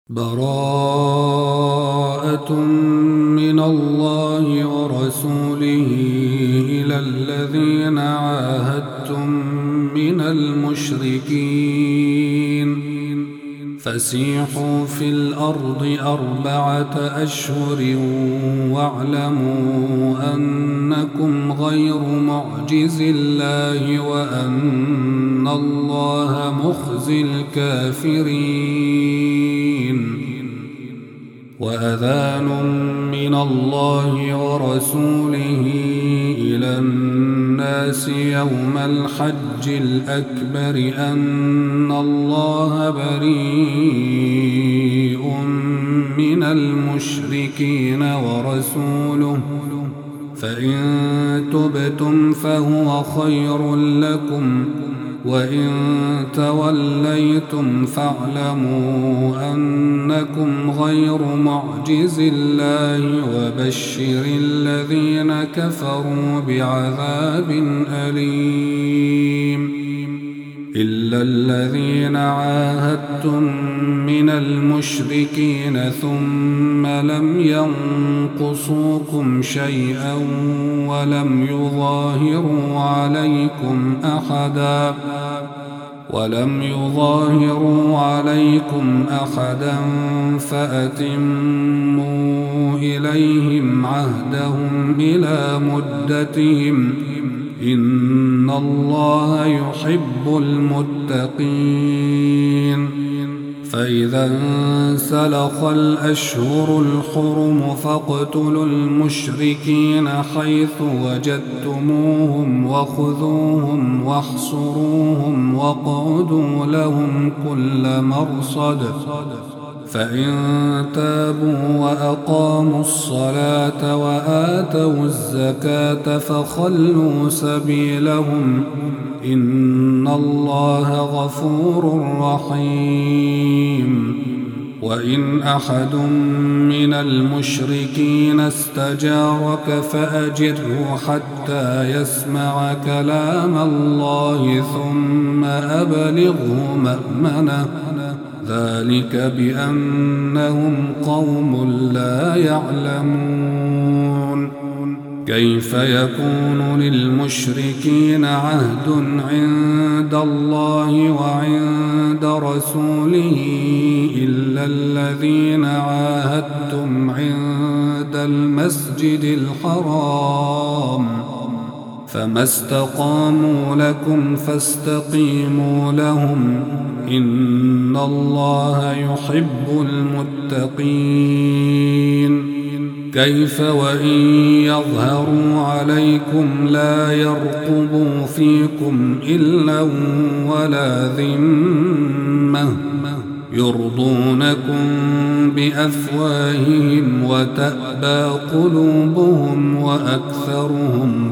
براءة من الله ورسوله إلى الذين عاهدتم من المشركين فسيحوا في الأرض 4 أشهر واعلموا أنكم غير معجز الله وأن الله مخزي الكافرين. وأذان من الله ورسوله إلى الناس يوم الحج الأكبر أن الله بريء من المشركين ورسوله فإن تبتم فهو خير لكم وإن توليتم فاعلموا أنكم غير معجز الله وبشر الذين كفروا بعذاب أليم. إلا الذين عاهدتم من المشركين ثم لم ينقصوكم شيئا ولم يظاهروا عليكم أحدا فأتموا إليهم عهدهم إلى مدتهم إن الله يحب المتقين. فإذا انسلخ الأشهر الحرم فاقتلوا المشركين حيث وجدتموهم وخذوهم واحصروهم واقعدوا لهم كل مرصد فإن تابوا وأقاموا الصلاة وآتوا الزكاة فخلوا سبيلهم إن الله غفور رحيم. وإن أحد من المشركين استجارك فأجره حتى يسمع كلام الله ثم أبلغه مأمنه ذلك بأنهم قوم لا يعلمون. كيف يكون للمشركين عهد عند الله وعند رسوله إلا الذين عاهدتم عند المسجد الحرام فما استقاموا لكم فاستقيموا لهم إن الله يحب المتقين. كيف وإن يظهروا عليكم لا يرقبوا فيكم إلا ولا ذمة يرضونكم بأفواههم وتأبى قلوبهم وأكثرهم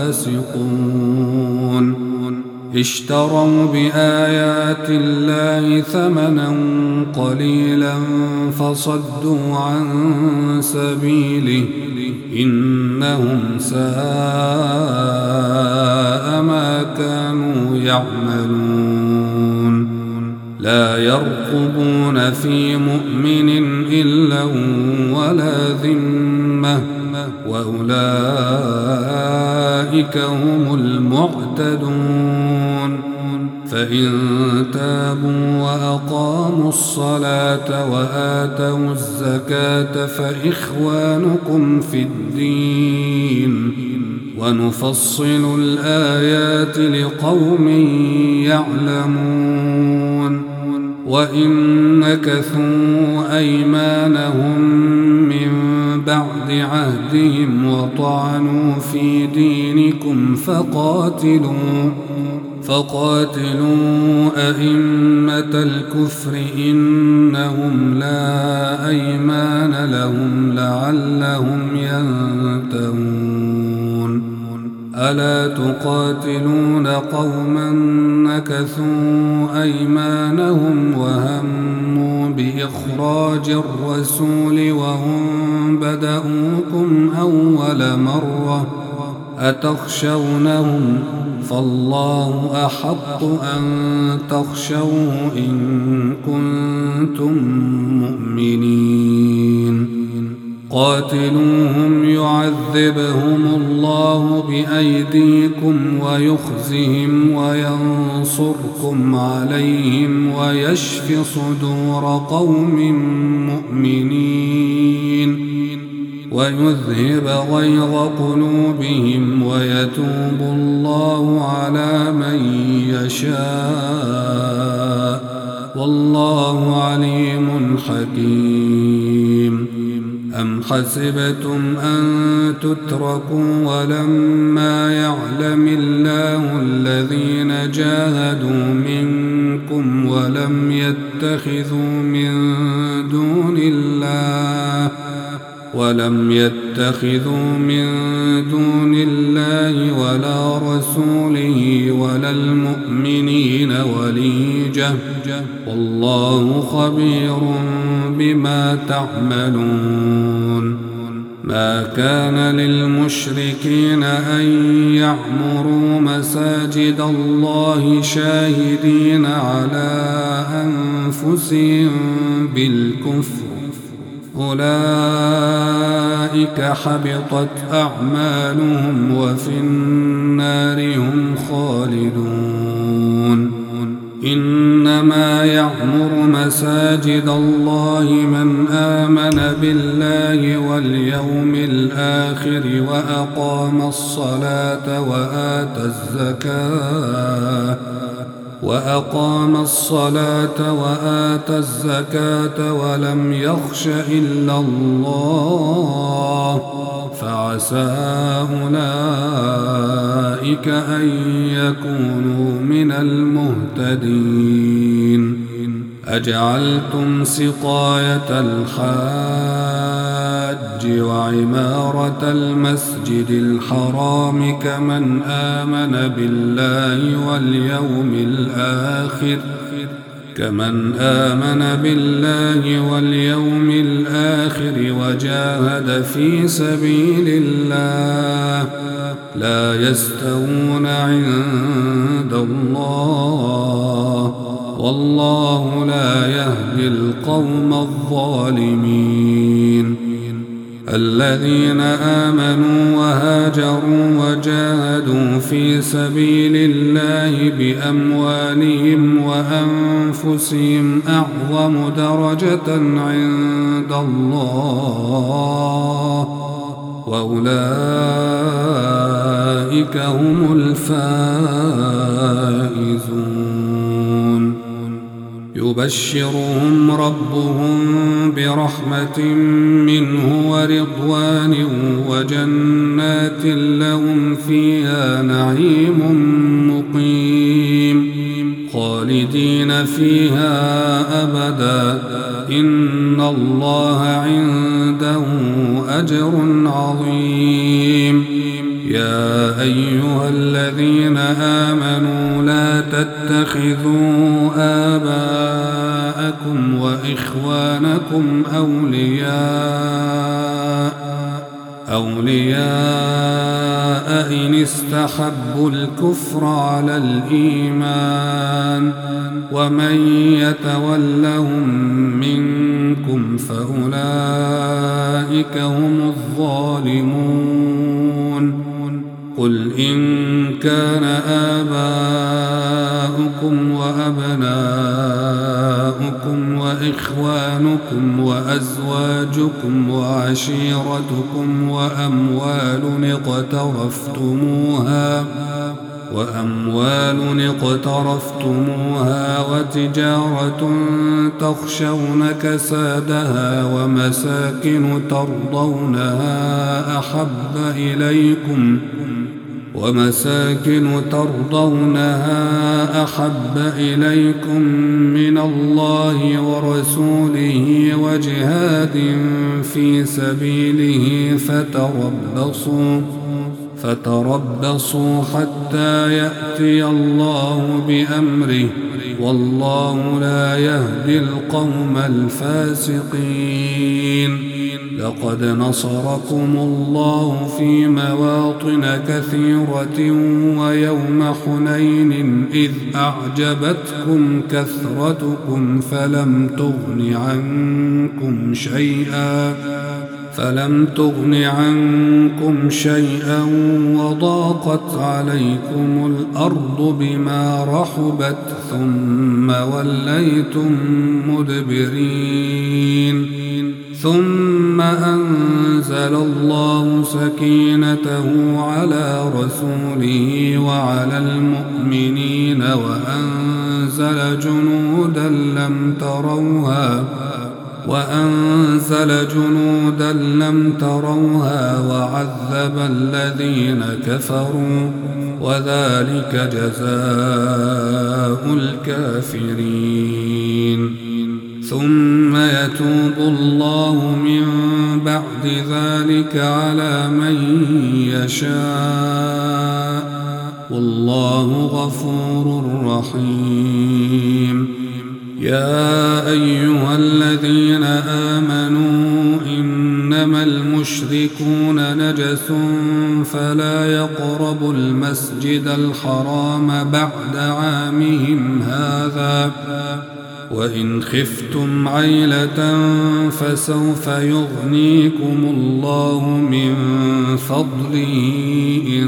فاسقون. اشتروا بآيات الله ثمنا قليلا فصدوا عن سبيله إنهم ساء ما كانوا يعملون. لا يرقبون في مؤمن إلا ولا ذمة وأولئك هم المعتدون. فإن تابوا وأقاموا الصلاة وآتوا الزكاة فإخوانكم في الدين ونفصل الآيات لقوم يعلمون. وإن نكثوا أيمانهم من بعد عهدهم وطعنوا في دينكم فقاتلوا أئمة الكفر إنهم لا أيمان لهم لعلهم ينتهون. ألا تقاتلون قوما نكثوا أيمانهم وهموا بإخراج الرسول وهم بدؤوكم أول مرة أتخشونهم فالله أحق أن تخشوه إن كنتم مؤمنين قاتلوهم يعذبهم الله بأيديكم ويخزهم وينصركم عليهم ويشف صدور قوم مؤمنين ويذهب غيظ قلوبهم ويتوب الله على من يشاء والله عليم حكيم أم حسبتم أن تتركوا ولما يعلم الله الذين جاهدوا منكم ولم يتخذوا من دون الله ولا رسوله ولا المؤمنين وليجة والله خبير بما تعملون ما كان للمشركين أن يعمروا مساجد الله شاهدين على أنفسهم بالكفر أولئك حبطت أعمالهم وفي النار هم خالدون إنما يعمر مساجد الله من آمن بالله واليوم الآخر وأقام الصلاة وآتى الزكاة ولم يخش إلا الله فعسى أولئك أن يكونوا من المهتدين أجعلتم سقاية الحاج وعمارة المسجد الحرام كمن آمن بالله واليوم الآخر وجاهد في سبيل الله لا يستوون عند الله والله لا يهدي القوم الظالمين الذين آمنوا وهاجروا وجاهدوا في سبيل الله بأموالهم وأنفسهم أعظم درجة عند الله وأولئك هم الفائزون يبشرهم ربهم برحمة منه ورضوان وجنات لهم فيها نعيم مقيم خالدين فيها أبدا إن الله عنده أجر عظيم يا أيها الذين آمنوا لا تتخذوا آباءكم وإخوانكم أولياء إن استحبوا الكفر على الإيمان ومن يتولهم منكم فأولئك هم الظالمون قل إن كان آباؤكم وأبناؤكم وإخوانكم وأزواجكم وعشيرتكم وأموال اقترفتموها وتجارة تخشون كسادها ومساكن ترضونها أحب إليكم من الله ورسوله وجهاد في سبيله فتربصوا حتى يأتي الله بأمره والله لا يهدي القوم الفاسقين. لقد نصركم الله في مواطن كثيرة ويوم حنين إذ أعجبتكم كثرتكم فلم تغن عنكم شيئا وضاقت عليكم الأرض بما رحبت ثم وليتم مدبرين. ثم أنزل الله سكينته على رسوله وعلى المؤمنين وأنزل جنودا لم تروها وعذب الذين كفروا وذلك جزاء الكافرين. ثم يتوب الله من بعد ذلك على من يشاء والله غفور رحيم. يا أيها الذين آمنوا إنما المشركون نجس فلا يقربوا المسجد الحرام بعد عامهم هذا وإن خفتم عيلة فسوف يغنيكم الله من فضله إن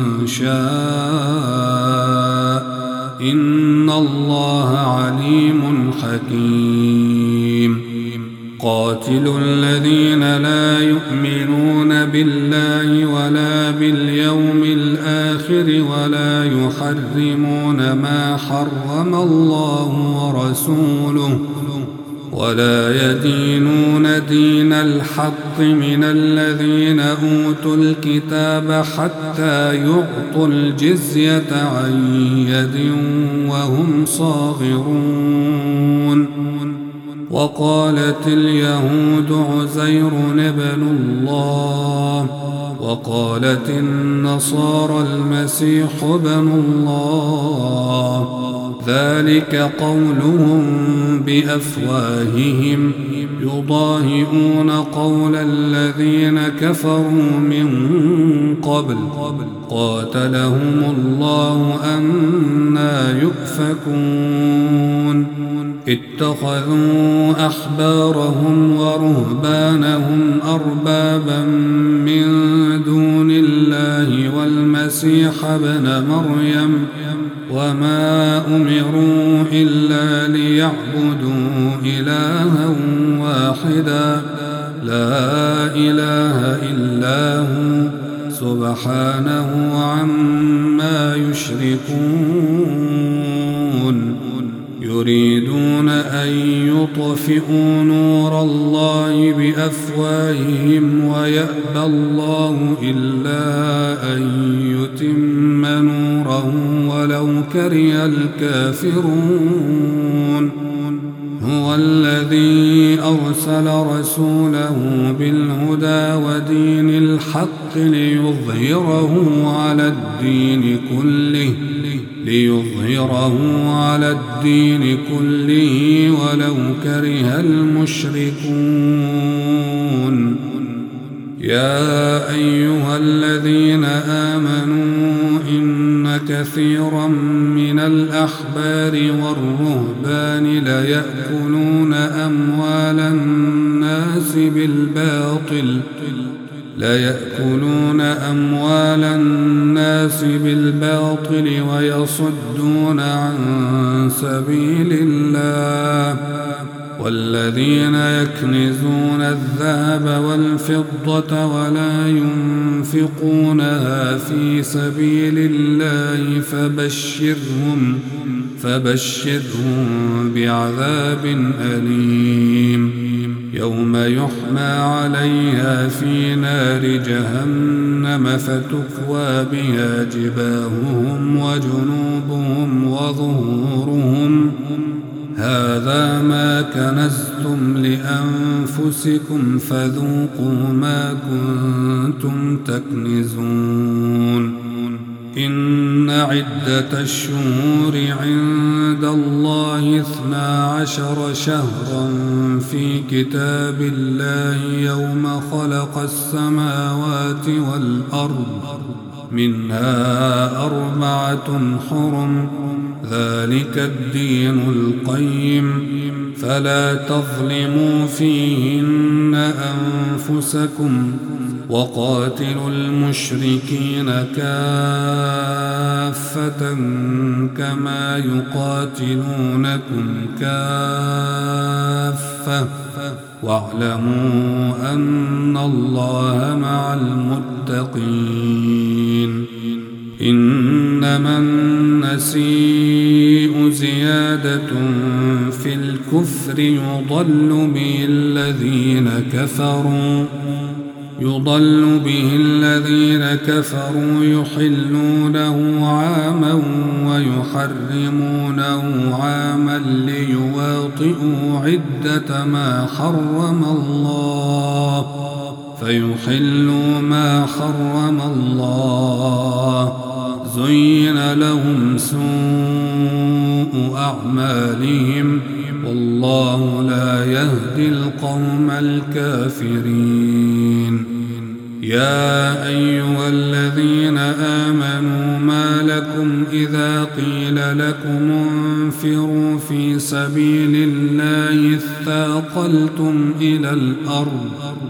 شاء إن الله عليم حكيم. قاتلوا الذين لا يؤمنون بالله ولا باليوم الآخر ولا يحرمون ما حرم الله ورسوله ولا يدينون دين الحق من الذين أوتوا الكتاب حتى يعطوا الجزية عن يد وهم صاغرون. وقالت اليهود عزير ابن الله وقالت النصارى المسيح ابن الله ذلك قولهم بأفواههم يضاهئون قول الذين كفروا من قبل قاتلهم الله أنى يؤفكون. اتخذوا أحبارهم ورهبانهم أربابا من دون الله والمسيح ابن مريم وما أمروا إلا ليعبدوا إلها واحدا لا إله إلا هو سبحانه عما يشركون. يريدون أن يطفئوا نور الله بأفواههم ويأبى الله إلا أن يتم نوره ولو كره الكافرون. هو الذي أرسل رسوله بالهدى ودين الحق ليظهره على الدين كله ولو كره المشركون. يا أيها الذين آمنوا إن كثيرا من الأحبار والرهبان ليأكلون أموال الناس بالباطل ويصدون عن سبيل الله. والذين يكنزون الذهب والفضة ولا ينفقونها في سبيل الله فبشرهم بعذاب أليم يوم يحمى عليها في نار جهنم فتكوى بها جباههم وجنوبهم وظهورهم هذا ما كنزتم لأنفسكم فذوقوا ما كنتم تكنزون إن عدة الشهور عند الله 12 شهرا في كتاب الله يوم خلق السماوات والأرض منها 4 حرم ذلك الدين القيم فلا تظلموا فيهن أنفسكم وقاتلوا المشركين كافة كما يقاتلونكم كافة واعلموا أن الله مع المتقين إنما النسيء زيادة في الكفر يضل به الذين كفروا يحلونه عاما ويحرمونه عاما ليواطئوا عدة ما حرم الله فيحلوا ما حرم الله زين لهم سوء أعمالهم والله لا يهدي القوم الكافرين يا أيها الذين آمنوا ما لكم إذا قيل لكم انفروا في سبيل الله اثاقلتم إلى الأرض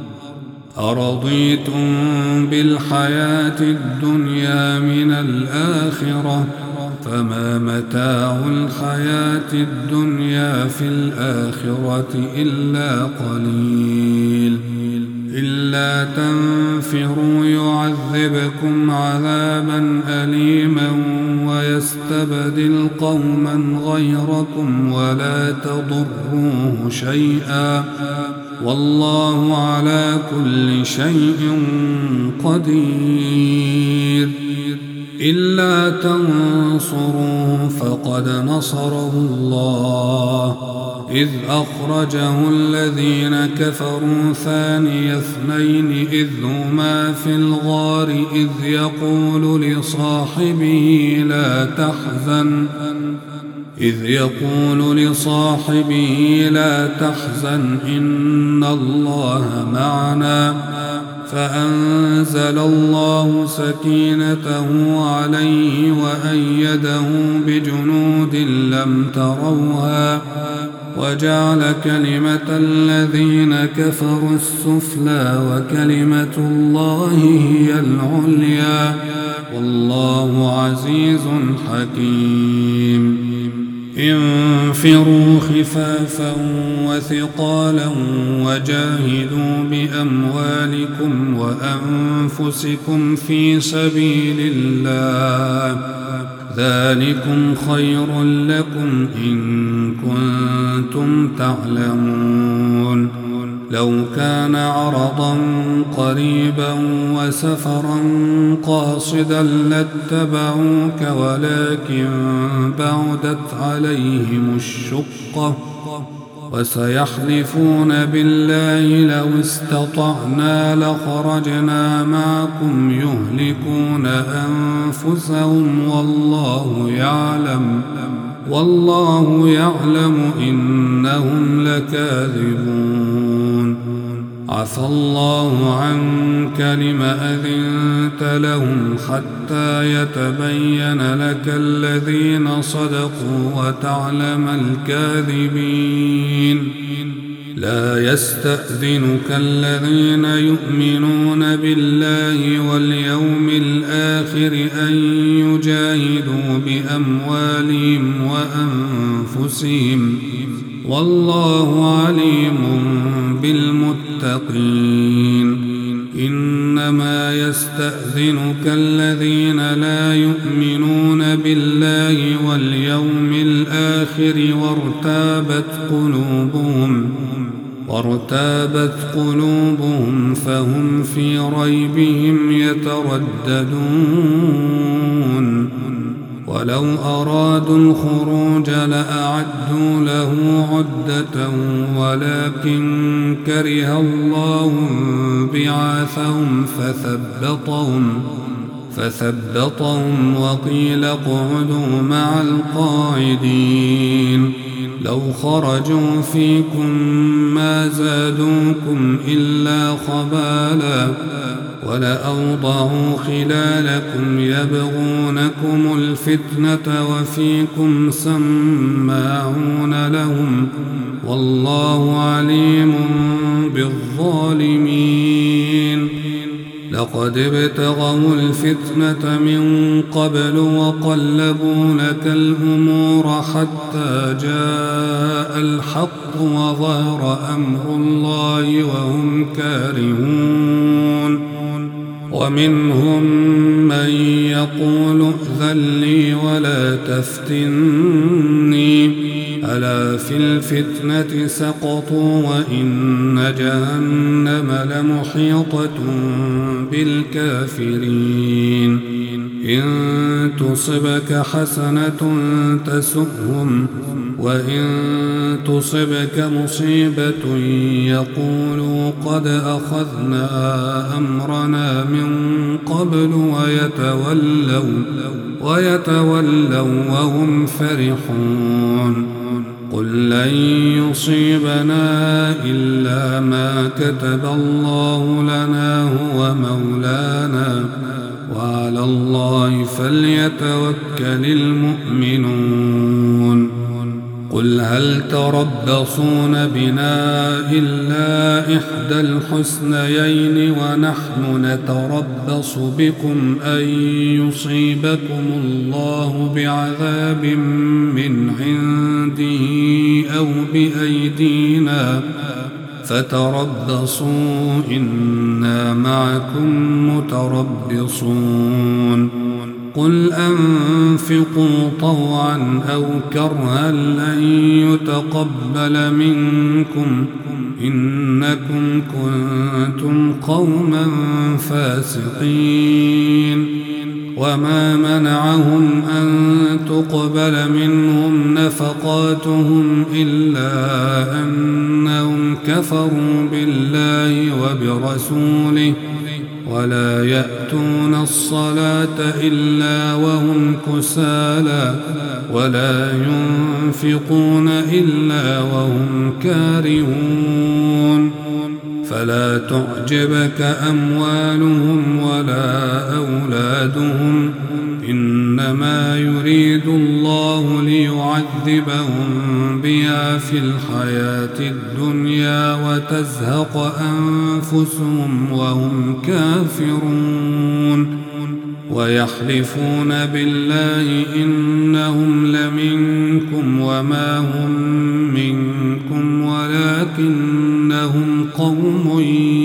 أرضيتم بالحياة الدنيا من الآخرة فما متاع الحياة الدنيا في الآخرة إلا قليل إلا تنفروا يعذبكم عذابا أليما ويستبدل قوما غيركم ولا تضروه شيئا والله على كل شيء قدير إلا تنصروه فقد نصره الله إذ أخرجه الذين كفروا ثاني اثنين إذ هما في الغار إذ يقول لصاحبه لا تحزن إن الله معنا فأنزل الله سكينته عليه وأيده بجنود لم تروها وجعل كلمة الذين كفروا السفلى وكلمة الله هي العليا والله عزيز حكيم انفروا خفافا وثقالا وجاهدوا بأموالكم وأنفسكم في سبيل الله ذلكم خير لكم إن كنتم تعلمون لو كان عرضا قريبا وسفرا قاصدا لاتبعوك ولكن بعدت عليهم الشقة وسيحلفون بالله لو استطعنا لخرجنا معكم يهلكون أنفسهم والله يعلم إنهم لكاذبون عفى الله عنك لم أذنت لهم حتى يتبين لك الذين صدقوا وتعلم الكاذبين لا يستأذنك الذين يؤمنون بالله واليوم الآخر أن يجاهدوا بأموالهم وأنفسهم والله عليم بالمتقين إنما يستأذنك الذين لا يؤمنون بالله واليوم الآخر وارتابت قلوبهم فهم في ريبهم يترددون ولو أرادوا الخروج لأعدوا له عدة ولكن كره الله بعاثهم فثبطهم وقيل اقعدوا مع القاعدين لو خرجوا فيكم ما زادوكم إلا خبالا ولأوضعوا خلالكم يبغونكم الفتنة وفيكم سماعون لهم والله عليم بالظالمين لقد ابتغوا الفتنة من قبل وقلبوا لك الأمور حتى جاء الحق وظهر أمر الله وهم كارهون ومنهم من يقول ائذن لي ولا تفتني ألا في الفتنة سقطوا وإن جهنم لمحيطة بالكافرين إن تصبك حسنة تسؤهم وإن تصبك مصيبة يقولوا قد أخذنا أمرنا من قبل ويتولوا وهم فرحون قل لن يصيبنا إلا ما كتب الله لنا هو مولانا وعلى الله فليتوكل المؤمنون قل هل تربصون بنا إلا إحدى الحسنيين ونحن نتربص بكم أن يصيبكم الله بعذاب من عنده أو بأيدينا فتربصوا إنا معكم متربصون قل أنفقوا طوعا أو كرها لن يتقبل منكم إنكم كنتم قوما فاسقين وما منعهم أن تقبل منهم نفقاتهم إلا أنهم كفروا بالله وبرسوله ولا يأتون الصلاة إلا وهم كسالى ولا ينفقون إلا وهم كارهون فلا تعجبك أموالهم ولا أولادهم إنما يريد الله ليعذبهم بها في الحياة الدنيا وتزهق أنفسهم وهم كافرون ويحلفون بالله إنهم لمنكم وما هم منكم ولكنهم قوم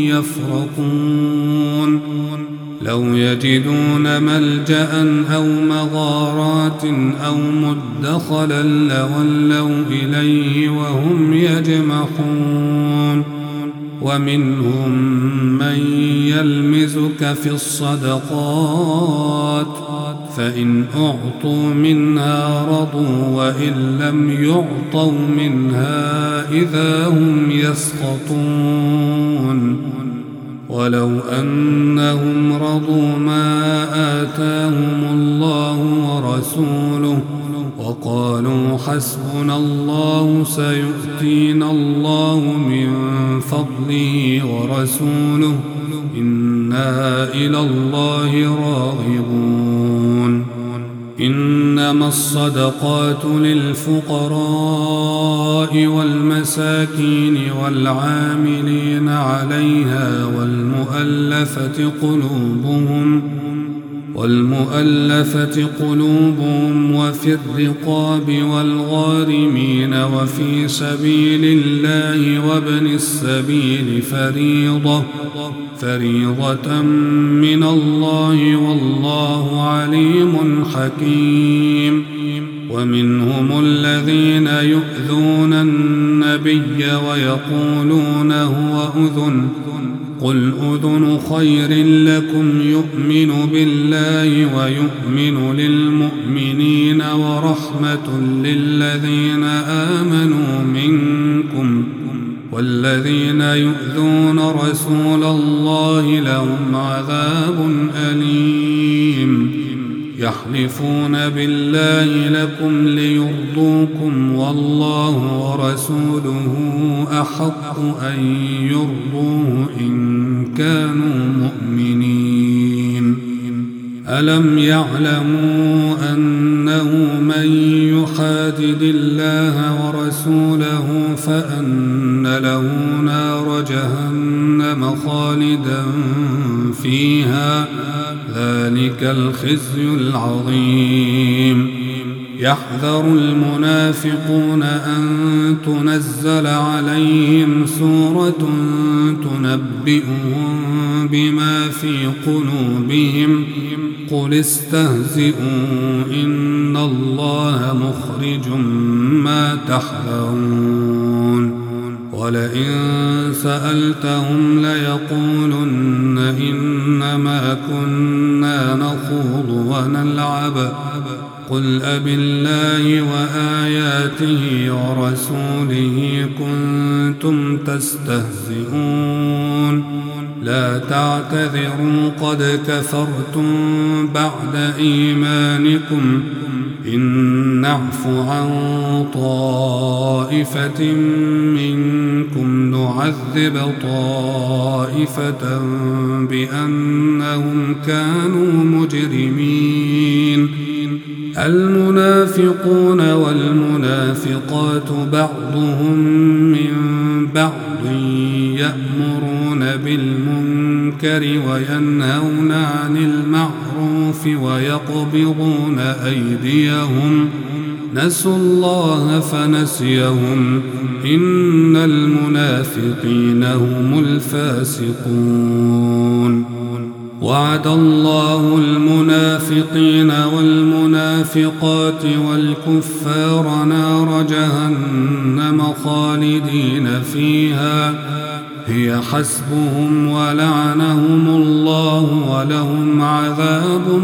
يفرقون لو يجدون ملجأ أو مغارات أو مدخلا لولوا إليه وهم يجمحون ومنهم من يلمزك في الصدقات فإن أعطوا منها رضوا وإن لم يعطوا منها إذا هم يسخطون ولو أنهم رضوا ما آتاهم الله ورسوله وقالوا حسبنا الله سيؤتينا الله من فضله ورسوله إنا إلى الله راغبون إنما الصدقات للفقراء والمساكين والعاملين عليها والمؤلفة قلوبهم وفي الرقاب والغارمين وفي سبيل الله وابن السبيل فريضة من الله والله عليم حكيم ومنهم الذين يؤذون النبي النبي ويقولون هو أذن قل أذن خير لكم يؤمن بالله ويؤمن للمؤمنين ورحمة للذين آمنوا منكم والذين يؤذون رسول الله لهم عذاب أليم يحلفون بالله لكم ليرضوكم والله ورسوله أحق أن يرضوه إن كانوا مؤمنين ألم يعلموا أنه من يحادد الله ورسوله فأن له نار جهنم خالدا فيها ذلك الخزي العظيم يحذر المنافقون أن تنزل عليهم سورة تنبئهم بما في قلوبهم قل استهزئوا إن الله مخرج ما تحذرون ولئن سألتهم ليقولن إنما كنا نخوض ونلعب قل أبالله وآياته ورسوله كنتم تستهزئون لا تعتذروا قد كفرتم بعد إيمانكم إن نعف عن طائفة منكم نعذب طائفة بأنهم كانوا مجرمين المنافقون والمنافقات بعضهم من بعض يأمرون بالمنكر وينهون عن المعروف ويقبضون أيديهم نسوا الله فنسيهم إن المنافقين هم الفاسقون وعد الله المنافقين والمنافقات والكفار نار جهنم خالدين فيها هي حسبهم ولعنهم الله ولهم عذاب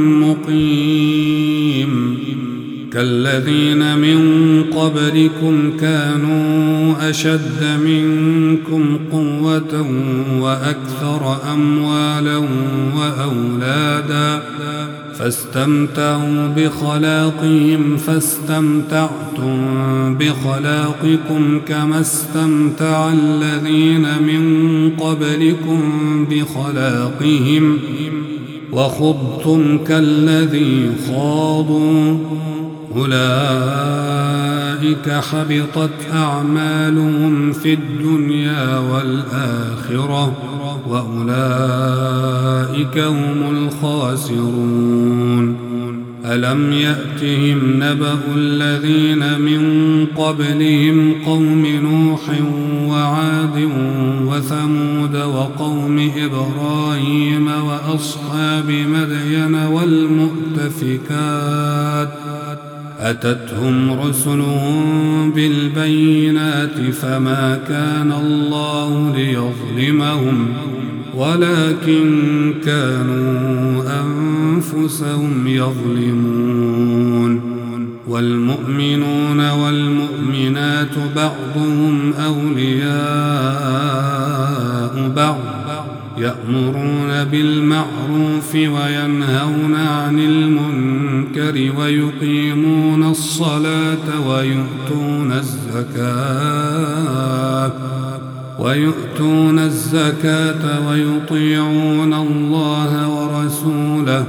مقيم كالذين من قبلكم كانوا أشد منكم قوة وأكثر أموالا وأولادا فاستمتعوا بخلاقهم فاستمتعتم بخلاقكم كما استمتع الذين من قبلكم بخلاقهم وخضتم كالذي خاضوا أولئك حبطت أعمالهم في الدنيا والآخرة وأولئك هم الخاسرون ألم يأتهم نبأ الذين من قبلهم قوم نوح وعاد وثمود وقوم إبراهيم وأصحاب مدين والمؤتفكات أتتهم رسلهم بالبينات فما كان الله ليظلمهم ولكن كانوا أنفسهم يظلمون والمؤمنون والمؤمنات بعضهم أولياء بعض يأمرون بالمعروف وينهون عن المنكر ويقيمون الصلاة ويؤتون الزكاة ويطيعون الله ورسوله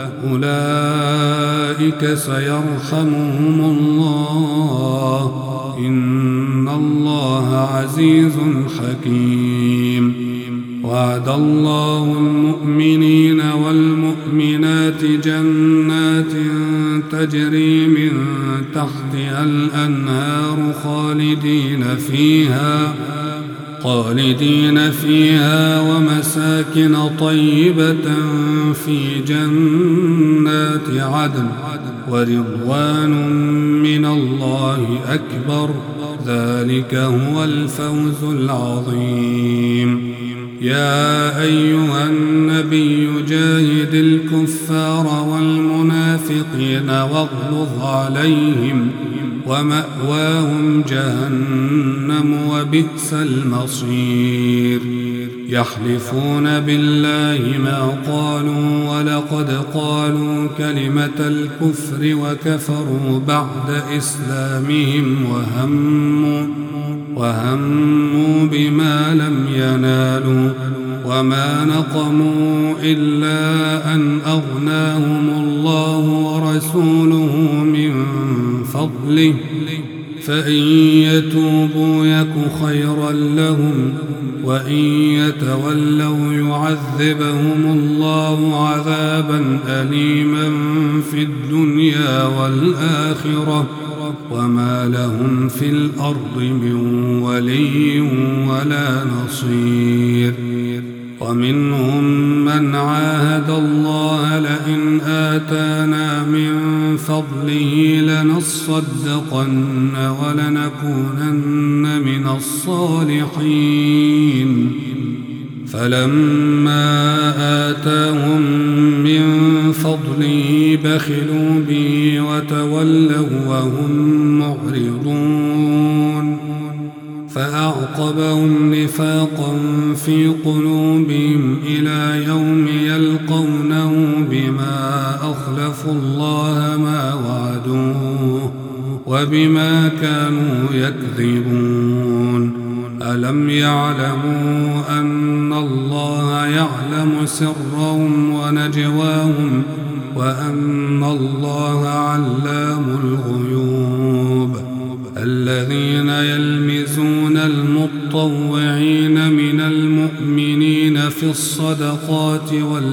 أولئك سيرحمهم الله إن الله عزيز حكيم وعد الله المؤمنين والمؤمنات جنات تجري من تحتها الأنهار خالدين فيها خالدين فيها ومساكن طيبة في جنات عدن ورضوان من الله أكبر ذلك هو الفوز العظيم. يا أيها النبي جاهد الكفار والمنافقين واغلظ عليهم ومأواهم جهنم وبئس المصير. يحلفون بالله ما قالوا ولقد قالوا كلمة الكفر وكفروا بعد إسلامهم وهموا بما لم ينالوا وما نقموا إلا أن أغناهم الله ورسوله من فضله فإن يتوبوا يك خيرا لهم وإن يتولوا يعذبهم الله عذابا أليما في الدنيا والآخرة وما لهم في الأرض من ولي ولا نصير. ومنهم من عاهد الله لئن آتانا من فضله لنصدقن ولنكونن من الصالحين فلما آتاهم من فضله بخلوا به وتولوا وهم معرضون فأعقبهم نفاقا في قلوبهم إلى يوم يلقونه بما أخلفوا الله ما وعدوه وبما كانوا يكذبون. ألم يعلموا أن الله يعلم سرهم ونجواهم وأن الله علام الغيوب. الذين يلمزون المطوعين من المؤمنين في الصدقات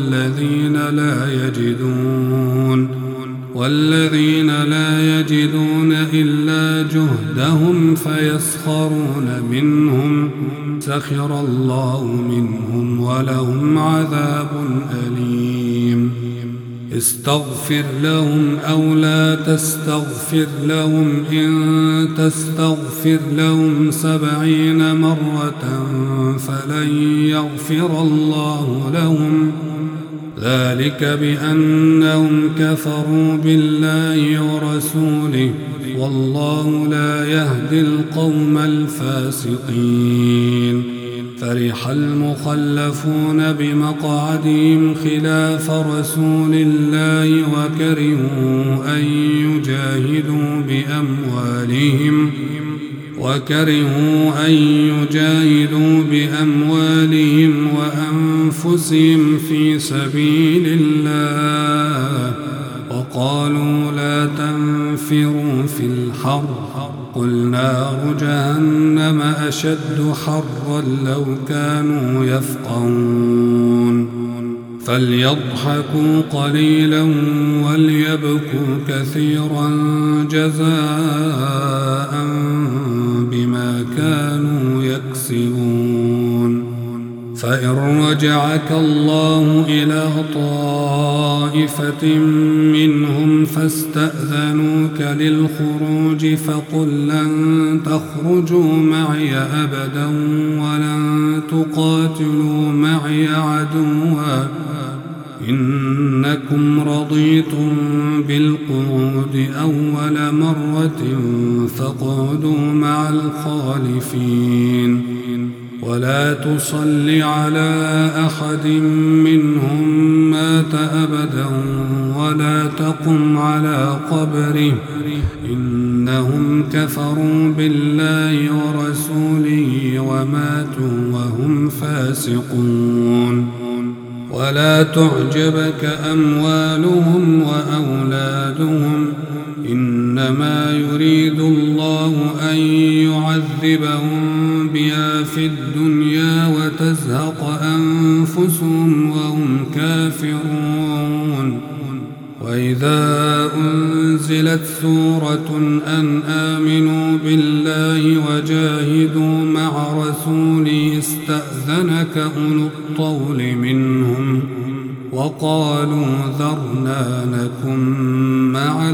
والذين لا يجدون إلا جهدهم فيسخرون منهم سخر الله منهم ولهم عذاب أليم. استغفر لهم أو لا تستغفر لهم إن تستغفر لهم 70 مرة فلن يغفر الله لهم ذلك بأنهم كفروا بالله ورسوله والله لا يهدي القوم الفاسقين. فرح المخلفون بمقعدهم خلاف رسول الله وكرهوا أن يجاهدوا بأموالهم وأنفسهم في سبيل الله وقالوا لا تنفروا في الحر قل نار جهنم أشد حرا لو كانوا يفقهون. فليضحكوا قليلا وليبكوا كثيرا جزاء بما كانوا يكسبون. فإن رجعك الله إلى طائفة منهم فاستأذنوك للخروج فقل لن تخرجوا معي أبدا ولن تقاتلوا معي عدوا إنكم رضيتم بالقعود أول مرة فاقعدوا مع الخالفين ولا تصل على أحد منهم مات أبدا ولا تقم على قبره إنهم كفروا بالله ورسوله وماتوا وهم فاسقون. ولا تعجبك أموالهم وأولادهم إنما يريد الله أن يعذبهم بها في الدنيا وتزهق أنفسهم وهم كافرون. وإذا أنزلت سورة أن آمنوا بالله وجاهدوا مع رسوله استأذنك أولو الطول منهم وقالوا ذرنا نكن مع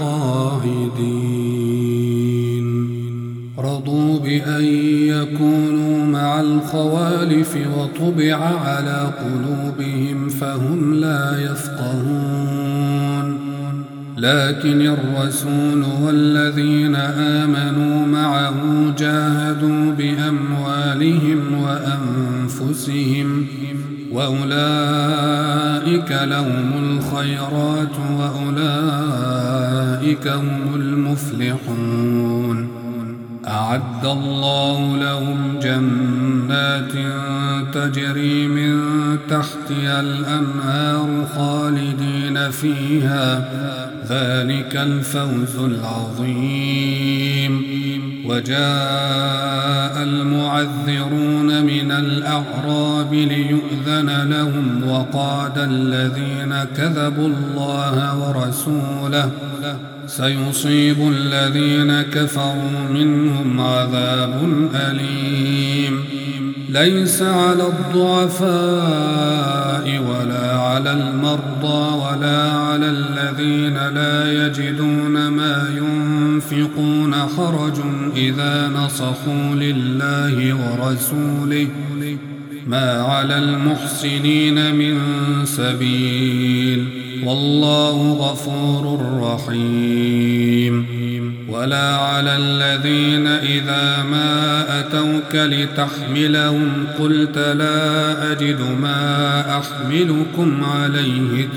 القاعدين. رضوا بأن يكونوا مع الخوالف وطبع على قلوبهم فهم لا يفقهون. لكن الرسول والذين آمنوا معه جاهدوا بأموالهم وأنفسهم وأولئك لهم الخيرات وأولئك هم المفلحون. أعد الله لهم جنات تجري من تحتها الأنهار خالدين فيها ذلك الفوز العظيم. وجاء المعذرون من الأعراب ليؤذن لهم وقعد الذين كذبوا الله ورسوله سيصيب الذين كفروا منهم عذاب أليم. ليس على الضعفاء ولا على المرضى ولا على الذين لا يجدون ما ينفقون حرج إذا نصحوا لله ورسوله ما على المحسنين من سبيل والله غفور رحيم. ولا على الذين إذا ما أتوك لتحملهم قلت لا أجد ما أحملكم عليه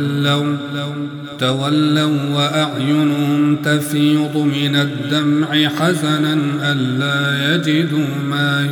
تولوا وأعينهم تفيض من الدمع حزنا ألا يجدوا ما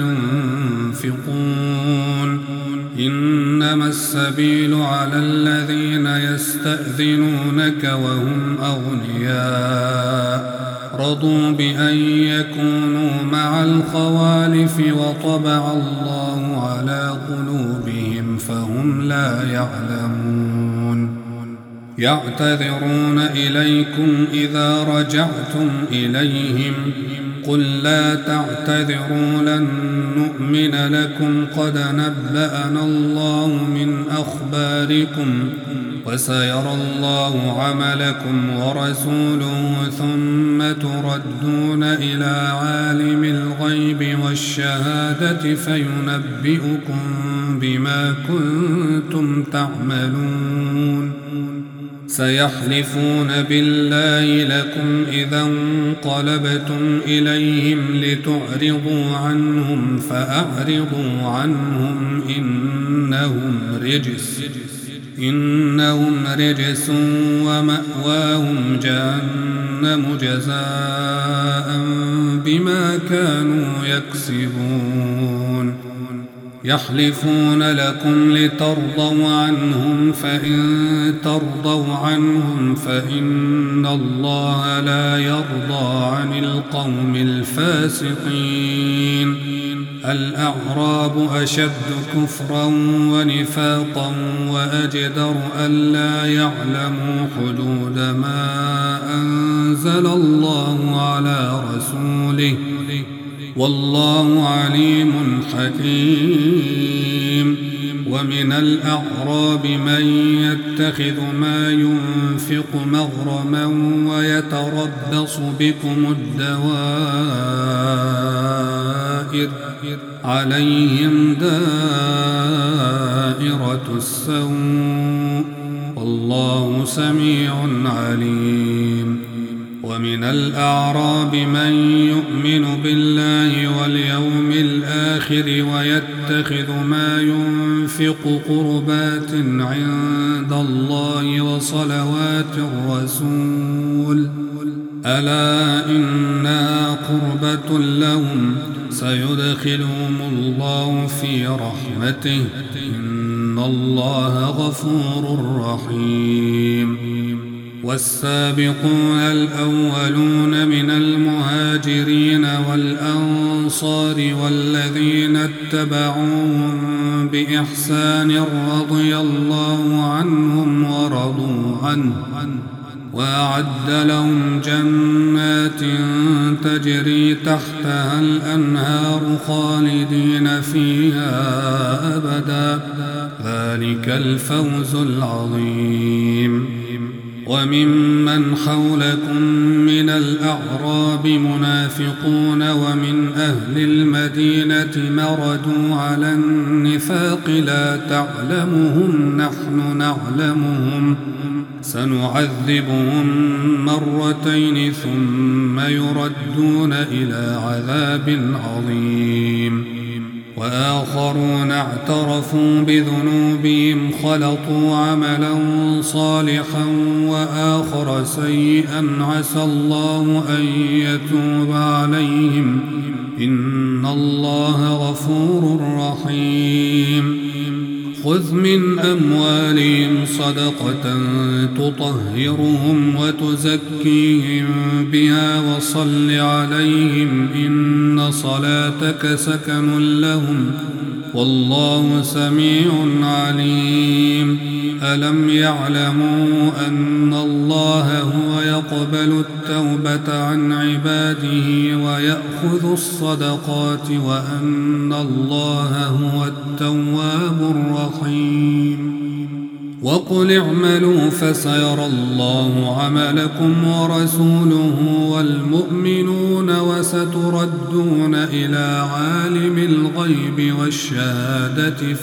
ينفقون. إنما السبيل على الذين يستأذنونك وهم أغنياء رضوا بأن يكونوا مع الخوالف وطبع الله على قلوبهم فهم لا يعلمون. يعتذرون إليكم إذا رجعتم إليهم قل لا تعتذروا لن نؤمن لكم قد نبأنا الله من أخباركم وسيرى الله عملكم ورسوله ثم تردون إلى عالم الغيب والشهادة فينبئكم بما كنتم تعملون. سيحلفون بالله لكم إذا انقلبتم إليهم لتعرضوا عنهم فأعرضوا عنهم إنهم رجس ومأواهم جهنم جزاء بما كانوا يكسبون. يحلفون لكم لترضوا عنهم فإن ترضوا عنهم فإن الله لا يرضى عن القوم الفاسقين. الأعراب أشد كفرا ونفاقا وأجدر ألا يعلموا حدود ما أنزل الله على رسوله والله عليم حكيم. ومن الأعراب من يتخذ ما ينفق مغرما ويتربص بكم الدوائر عليهم دائرة السوء والله سميع عليم. ومن الأعراب من يؤمن بالله واليوم الآخر ويتخذ ما ينفق قربات عند الله وصلوات الرسول ألا إنها قربة لهم سيدخلهم الله في رحمته إن الله غفور رحيم. والسابقون الأولون من المهاجرين والأنصار والذين اتبعوهم بإحسان رضي الله عنهم ورضوا عنه وأعد لهم جنات تجري تحتها الأنهار خالدين فيها أبدا، ذلك الفوز العظيم. وممن حولكم من الأعراب منافقون ومن أهل المدينة مردوا على النفاق لا تعلمهم نحن نعلمهم سنعذبهم مرتين ثم يردون إلى عذاب عظيم. وآخرون اعترفوا بذنوبهم خلطوا عملا صالحا وآخر سيئا عسى الله أن يتوب عليهم إن الله غفور رحيم. خذ من أموالهم صدقة تطهرهم وتزكيهم بها وصل عليهم إن صلاتك سكن لهم والله سميع عليم. ألم يعلموا أن الله هو يقبل التوبة عن عباده ويأخذ الصدقات وأن الله هو التواب الرحيم. وقل اعملوا فسيرى الله عملكم ورسوله والمؤمنون وستردون إلى عالم الغيب والشهادة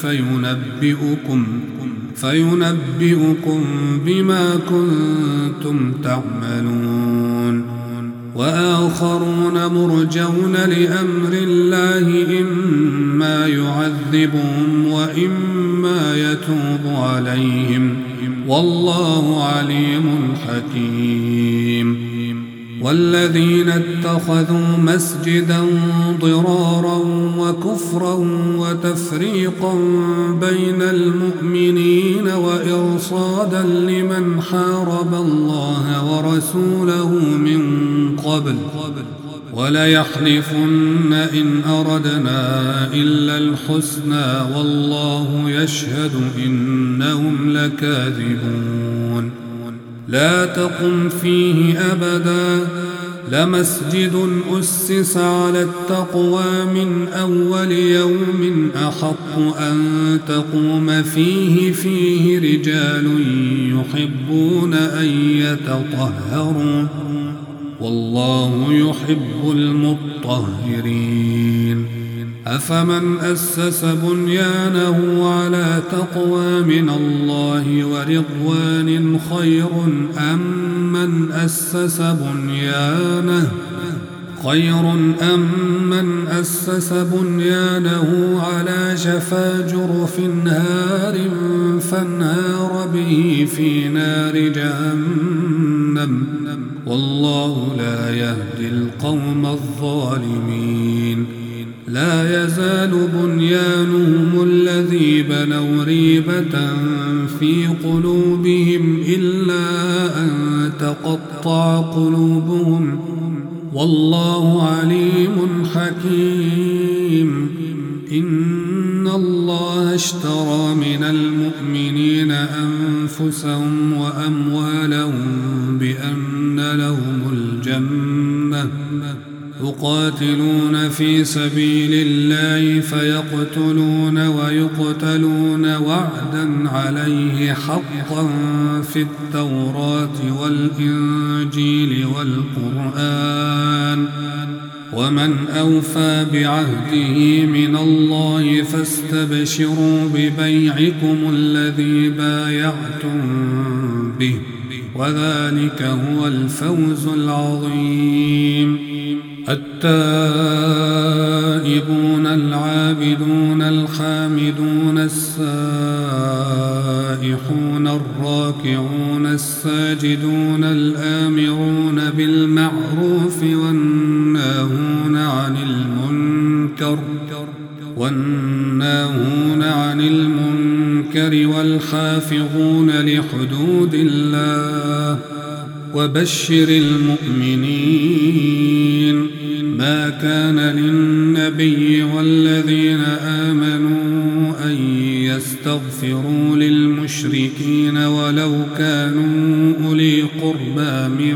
فينبئكم بما كنتم تعملون. وآخرون مرجون لأمر الله إما يعذبهم وإما يتوب عليهم والله عليم حكيم. والذين اتخذوا مسجدا ضرارا وكفرا وتفريقا بين المؤمنين وإرصادا لمن حارب الله ورسوله من قبل وليحلفن إن أردنا إلا الحسنى والله يشهد إنهم لكاذبون. لا تقم فيه أبدا لمسجد أسس على التقوى من أول يوم أحق أن تقوم فيه رجال يحبون أن يتطهروا والله يحب المطهرين. أفمن أسس بنيانه على تقوى من الله ورضوان خير أم من أسس بنيانه على شفا جرف نهار فانهار به في نار جهنم والله لا يهدي القوم الظالمين. لا يزال بنيانهم الذي بنوا ريبة في قلوبهم إلا أن تقطع قلوبهم والله عليم حكيم. إن الله اشترى من المؤمنين أنفسهم وأموالهم بأن لهم الجنة يقاتلون في سبيل الله فيقتلون ويقتلون وعدا عليه حقا في التوراة والإنجيل والقرآن ومن أوفى بعهده من الله فاستبشروا ببيعكم الذي بايعتم به وذلك هو الفوز العظيم. التائبون العابدون الحامدون السائحون الراكعون الساجدون الآمرون بالمعروف والناهون عن المنكر والحافظون لحدود الله وبشر المؤمنين. ما كان للنبي والذين آمنوا أن يستغفروا للمشركين ولو كانوا أولي أولي قربى من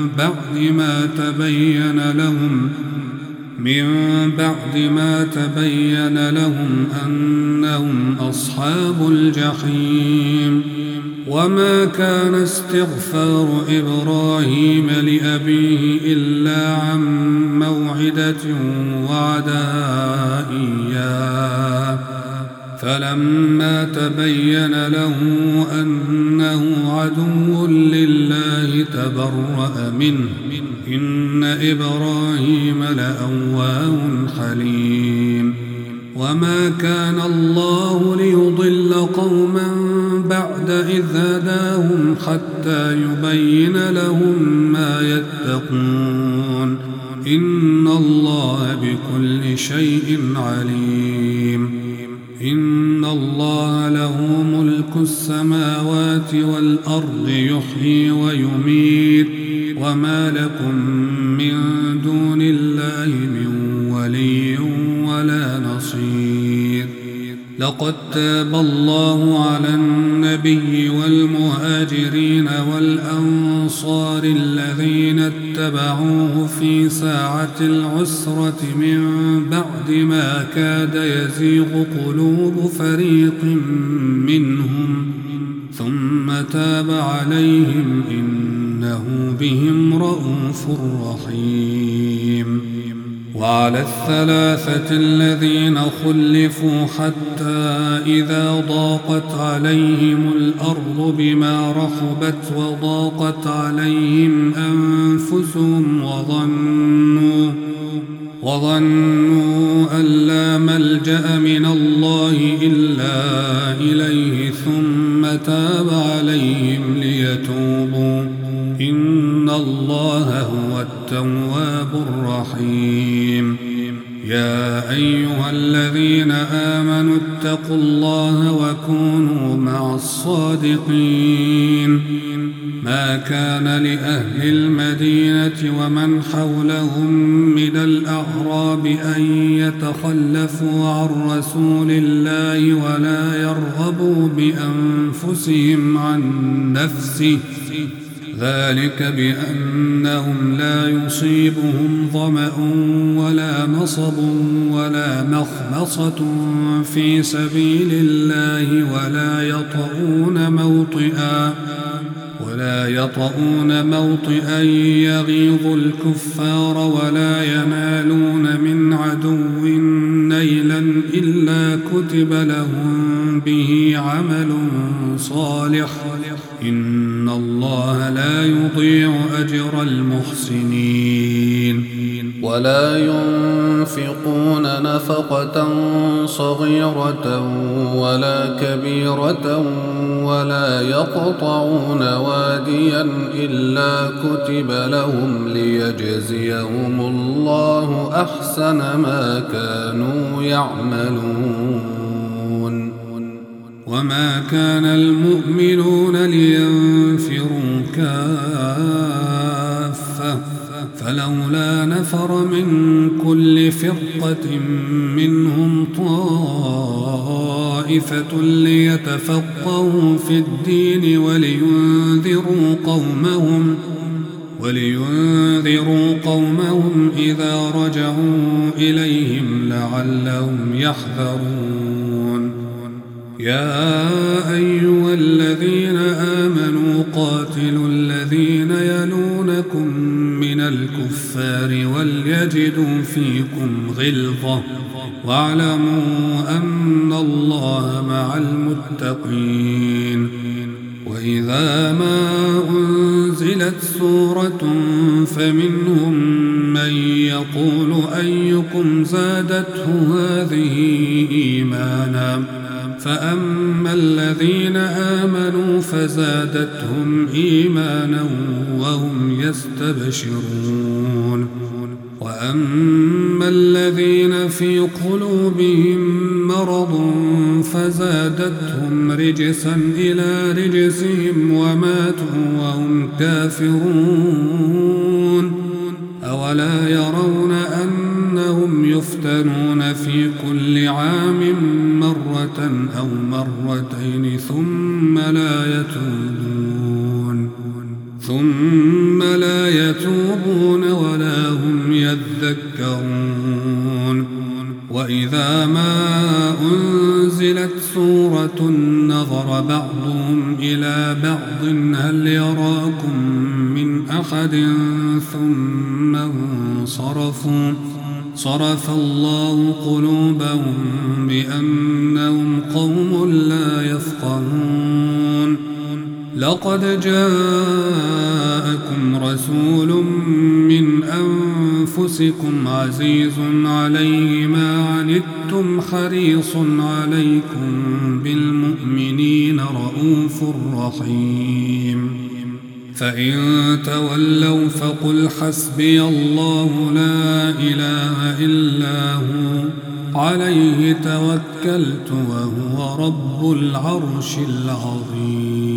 بعد ما تبين لهم أنهم أصحاب الجحيم. وما كان استغفار إبراهيم لأبيه إلا عن موعدة وعدها إياه، فلما تبين له أنه عدو لله تبرأ منه، إن إبراهيم لأواه حليم. وما كان الله ليضل قوما بعد إذ هداهم حتى يبين لهم ما يتقون، إن الله بكل شيء عليم. إن الله له ملك السماوات والأرض يحيي ويميت، وما لكم من دون الله من ولي ولا نصير. لقد تاب الله على النبي والمهاجرين والأنصار الذين اتبعوه في ساعة العسرة من بعد ما كاد يزيغ قلوب فريق منهم، ثم تاب عليهم إنه بهم رءوف رحيم. وعلى الثلاثة الذين خلفوا حتى إذا ضاقت عليهم الأرض بما رحبت وضاقت عليهم أنفسهم وظنوا أن لا ملجأ من الله إلا إليه ثم تاب عليهم ليتوبوا، إن الله هو التواب الرحيم. يا أيها الذين آمنوا اتقوا الله وكونوا مع الصادقين. ما كان لأهل المدينة ومن حولهم من الأعراب أن يتخلفوا عن رسول الله ولا يرغبوا بأنفسهم عن نفسه، ذلك بأنهم لا يصيبهم ظمأ ولا نصب ولا مخمصة في سبيل الله ولا يطؤون موطئا يغيظ الكفار ولا ينالون من عدو نيلا إلا كتب لهم به عمل صالح، إن الله لا يضيع أجر المحسنين. ولا ينفقون نفقة صغيرة ولا كبيرة ولا يقطعون واديا إلا كتب لهم ليجزيهم الله أحسن ما كانوا يعملون. وما كان المؤمنون لينفروا كافة، فلولا نفر من كل فرقة منهم طائفة ليتفقهوا في الدين ولينذروا قومهم إذا رجعوا إليهم لعلهم يحذرون. يا أيها الذين آمنوا قاتلوا الذين يلونكم من الكفار وليجدوا فيكم غلظة، واعلموا أن الله مع المتقين. وإذا ما أنزلت سورة فمنهم من يقول أيكم زادته هذه إيمانا، فأما الذين آمنوا فزادتهم إيمانا وهم يستبشرون، وأما الذين في قلوبهم مرض فزادتهم رجسا إلى رجسهم وماتوا وهم كافرون. أولا يرون أنهم يفتنون في كل عام مرة أو مرتين ثم ثم لا يتوبون ولا هم يذكرون وإذا ما أنزلت سورة نظر بعضهم إلى بعض هل يراكم من أحد ثم انصرفوا صرف الله قلوبهم بأنهم قوم لا يفقهون لقد جاءكم رسول من أنفسكم عزيز عليه ما عنتم حريص عليكم بالمؤمنين رؤوف رحيم فإن تولوا فقل حسبي الله لا إله إلا هو عليه توكلت وهو رب العرش العظيم